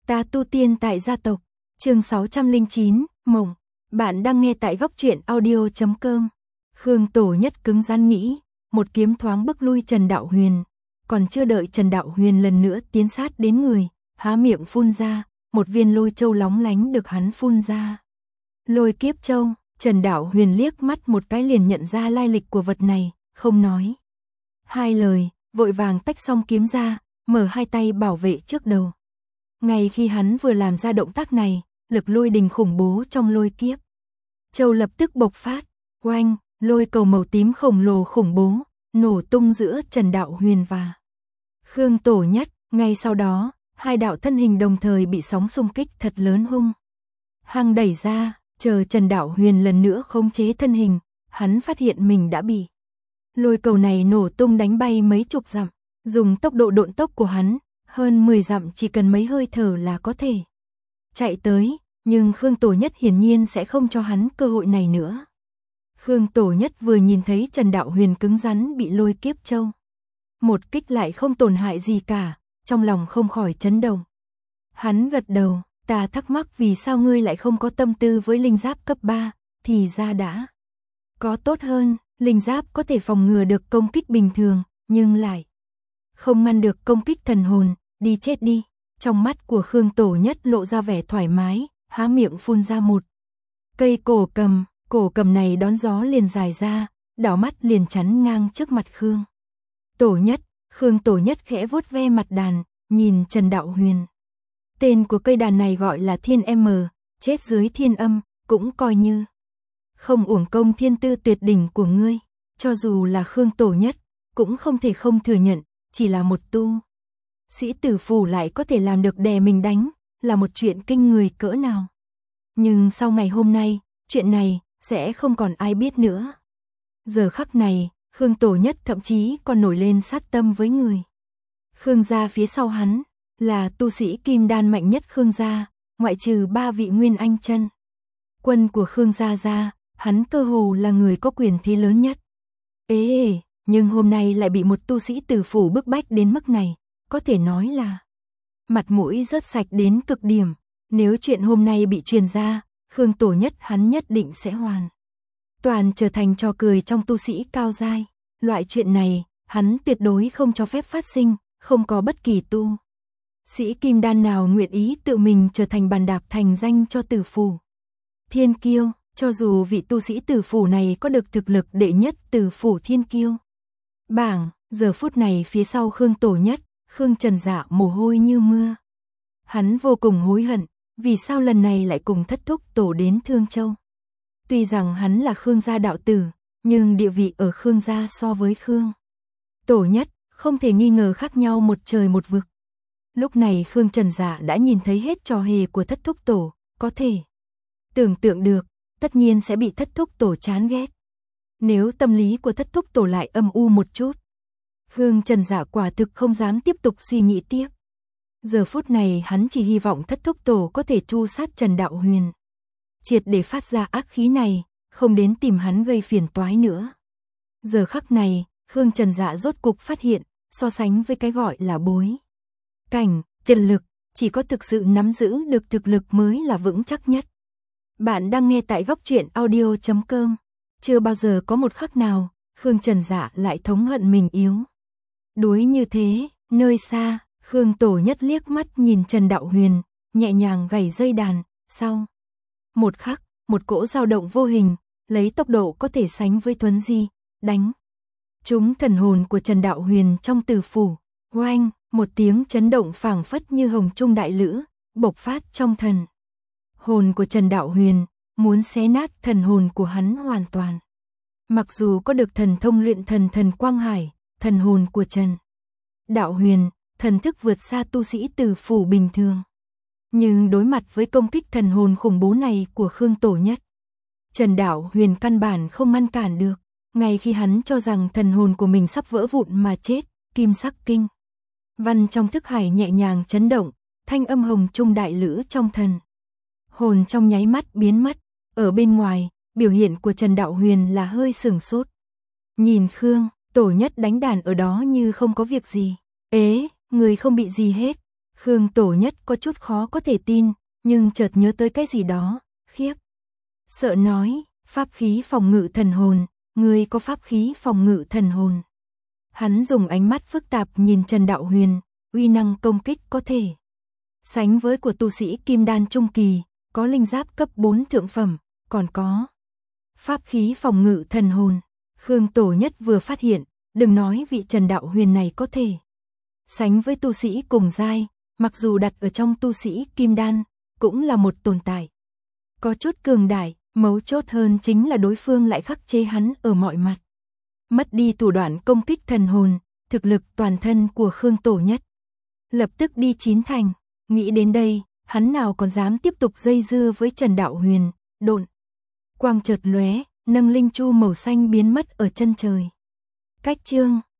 Ta tu tiên tại gia tộc, chương 609, Mộng. Bạn đang nghe tại góc truyện audio.com. Khương Tổ Nhất cứng rắn nghĩ, một kiếm thoáng bức lui Trần Đạo Huyền. Còn chưa đợi Trần Đạo Huyền lần nữa tiến sát đến người, há miệng phun ra, một viên lôi châu lóng lánh được hắn phun ra. Lôi kiếp châu, Trần Đạo Huyền liếc mắt một cái liền nhận ra lai lịch của vật này, không nói hai lời, vội vàng tách xong kiếm ra, mở hai tay bảo vệ trước đầu. Ngay khi hắn vừa làm ra động tác này, lực lôi đình khủng bố trong lôi kiếp châu lập tức bộc phát, oanh, lôi cầu màu tím khổng lồ khủng bố, nổ tung giữa Trần Đạo Huyền và Khương Tổ Nhất. Ngay sau đó, hai đạo thân hình đồng thời bị sóng xung kích thật lớn hung hăng đẩy ra, chờ Trần Đạo Huyền lần nữa khống chế thân hình, hắn phát hiện mình đã bị lôi cầu này nổ tung đánh bay mấy chục dặm, dùng tốc độ độn tốc của hắn, hơn 10 dặm chỉ cần mấy hơi thở là có thể chạy tới, nhưng Khương Tổ Nhất hiển nhiên sẽ không cho hắn cơ hội này nữa. Khương Tổ Nhất vừa nhìn thấy Trần Đạo Huyền cứng rắn bị lôi kiếp châu một kích lại không tổn hại gì cả, trong lòng không khỏi chấn động. Hắn gật đầu, ta thắc mắc vì sao ngươi lại không có tâm tư với linh giáp cấp 3, thì ra đã có tốt hơn, linh giáp có thể phòng ngừa được công kích bình thường, nhưng lại không ngăn được công kích thần hồn, đi chết đi. Trong mắt của Khương Tổ Nhất lộ ra vẻ thoải mái, há miệng phun ra một cây cổ cầm này đón gió liền dài ra, đảo mắt liền chắn ngang trước mặt Khương Tổ Nhất. Khương Tổ Nhất khẽ vuốt ve mặt đàn, nhìn Trần Đạo Huyền. Tên của cây đàn này gọi là Thiên M, chết dưới thiên âm, cũng coi như không uổng công thiên tư tuyệt đỉnh của ngươi. Cho dù là Khương Tổ Nhất, cũng không thể không thừa nhận, chỉ là một tu sĩ tử phủ lại có thể làm được đè mình đánh, là một chuyện kinh người cỡ nào. Nhưng sau ngày hôm nay, chuyện này sẽ không còn ai biết nữa. Giờ khắc này, Khương Tổ Nhất thậm chí còn nổi lên sát tâm với người Khương gia phía sau hắn, là tu sĩ kim đan mạnh nhất Khương gia, ngoại trừ 3 vị nguyên anh chân quân của Khương gia ra, hắn cơ hồ là người có quyền thế lớn nhất. Nhưng hôm nay lại bị một tu sĩ tử phủ bức bách đến mức này, có thể nói là mặt mũi rớt sạch đến cực điểm. Nếu chuyện hôm nay bị truyền ra, Khương Tổ Nhất hắn nhất định sẽ hoàn toàn trở thành trò cười trong tu sĩ cao giai. Loại chuyện này, hắn tuyệt đối không cho phép phát sinh, không có bất kỳ tu sĩ kim đan nào nguyện ý tự mình trở thành bàn đạp thành danh cho tử phủ thiên kiêu. Cho dù vị tu sĩ tử phủ này có được thực lực đệ nhất tử phủ thiên kiêu bảng, giờ phút này phía sau Khương Tổ Nhất, Khương Trần Dạ mồ hôi như mưa. Hắn vô cùng hối hận, vì sao lần này lại cùng thất thúc tổ đến Thương Châu. Tuy rằng hắn là Khương gia đạo tử, nhưng địa vị ở Khương gia so với Khương Tổ Nhất, không thể nghi ngờ khác nhau một trời một vực. Lúc này Khương Trần Dạ đã nhìn thấy hết trò hề của thất thúc tổ, có thể tưởng tượng được, tất nhiên sẽ bị thất thúc tổ chán ghét. Nếu tâm lý của thất thúc tổ lại âm u một chút, Khương Trần Dạ quả thực không dám tiếp tục suy nghĩ tiếp. Giờ phút này hắn chỉ hy vọng thất thúc tổ có thể tru sát Trần Đạo Huyền, triệt để phát ra ác khí này, không đến tìm hắn gây phiền toái nữa. Giờ khắc này, Khương Trần Dạ rốt cục phát hiện, so sánh với cái gọi là bối cảnh, tiền lực, chỉ có thực sự nắm giữ được thực lực mới là vững chắc nhất. Bạn đang nghe tại góc truyện audio.com. Chưa bao giờ có một khắc nào, Khương Trần Dạ lại thống hận mình yếu đuối như thế. Nơi xa, Khương Tổ Nhất liếc mắt nhìn Trần Đạo Huyền, nhẹ nhàng gảy dây đàn, sau một khắc, một cỗ dao động vô hình, lấy tốc độ có thể sánh với thuấn di, đánh trúng thần hồn của Trần Đạo Huyền trong tử phủ. Oanh, một tiếng chấn động phảng phất như hồng trung đại lữ, bộc phát trong thần hồn của Trần Đạo Huyền, muốn xé nát thần hồn của hắn hoàn toàn. Mặc dù có được thần thông luyện thần quang hải, thần hồn của Trần Đạo Huyền, thần thức vượt xa tu sĩ tử phủ bình thường. Nhưng đối mặt với công kích thần hồn khủng bố này của Khương Tổ Nhất, Trần Đạo Huyền căn bản không ngăn cản được. Ngay khi hắn cho rằng thần hồn của mình sắp vỡ vụn mà chết, kim sắc kinh văn trong thức hải nhẹ nhàng chấn động, thanh âm hồng trung đại lữ trong thần hồn trong nháy mắt biến mất. Ở bên ngoài, biểu hiện của Trần Đạo Huyền là hơi sửng sốt. Nhìn Khương Tổ Nhất đánh đàn ở đó như không có việc gì. Người không bị gì hết. Khương Tổ Nhất có chút khó có thể tin, nhưng chợt nhớ tới cái gì đó, khiếp. Sợ nói, pháp khí phòng ngự thần hồn, ngươi có pháp khí phòng ngự thần hồn. Hắn dùng ánh mắt phức tạp nhìn Trần Đạo Huyền, uy năng công kích có thể sánh với của tu sĩ kim đan trung kỳ, có linh giáp cấp 4 thượng phẩm, còn có pháp khí phòng ngự thần hồn. Khương Tổ Nhất vừa phát hiện, đừng nói vị Trần Đạo Huyền này có thể sánh với tu sĩ cùng giai, mặc dù đặt ở trong tu sĩ kim đan, cũng là một tồn tại có chút cường đại, mấu chốt hơn chính là đối phương lại khắc chế hắn ở mọi mặt. Mất đi thủ đoạn công kích thần hồn, thực lực toàn thân của Khương Tổ Nhất lập tức đi chín thành. Nghĩ đến đây, hắn nào còn dám tiếp tục dây dưa với Trần Đạo Huyền. Độn quang chợt lóe, nâng linh chu màu xanh biến mất ở chân trời. Cách chương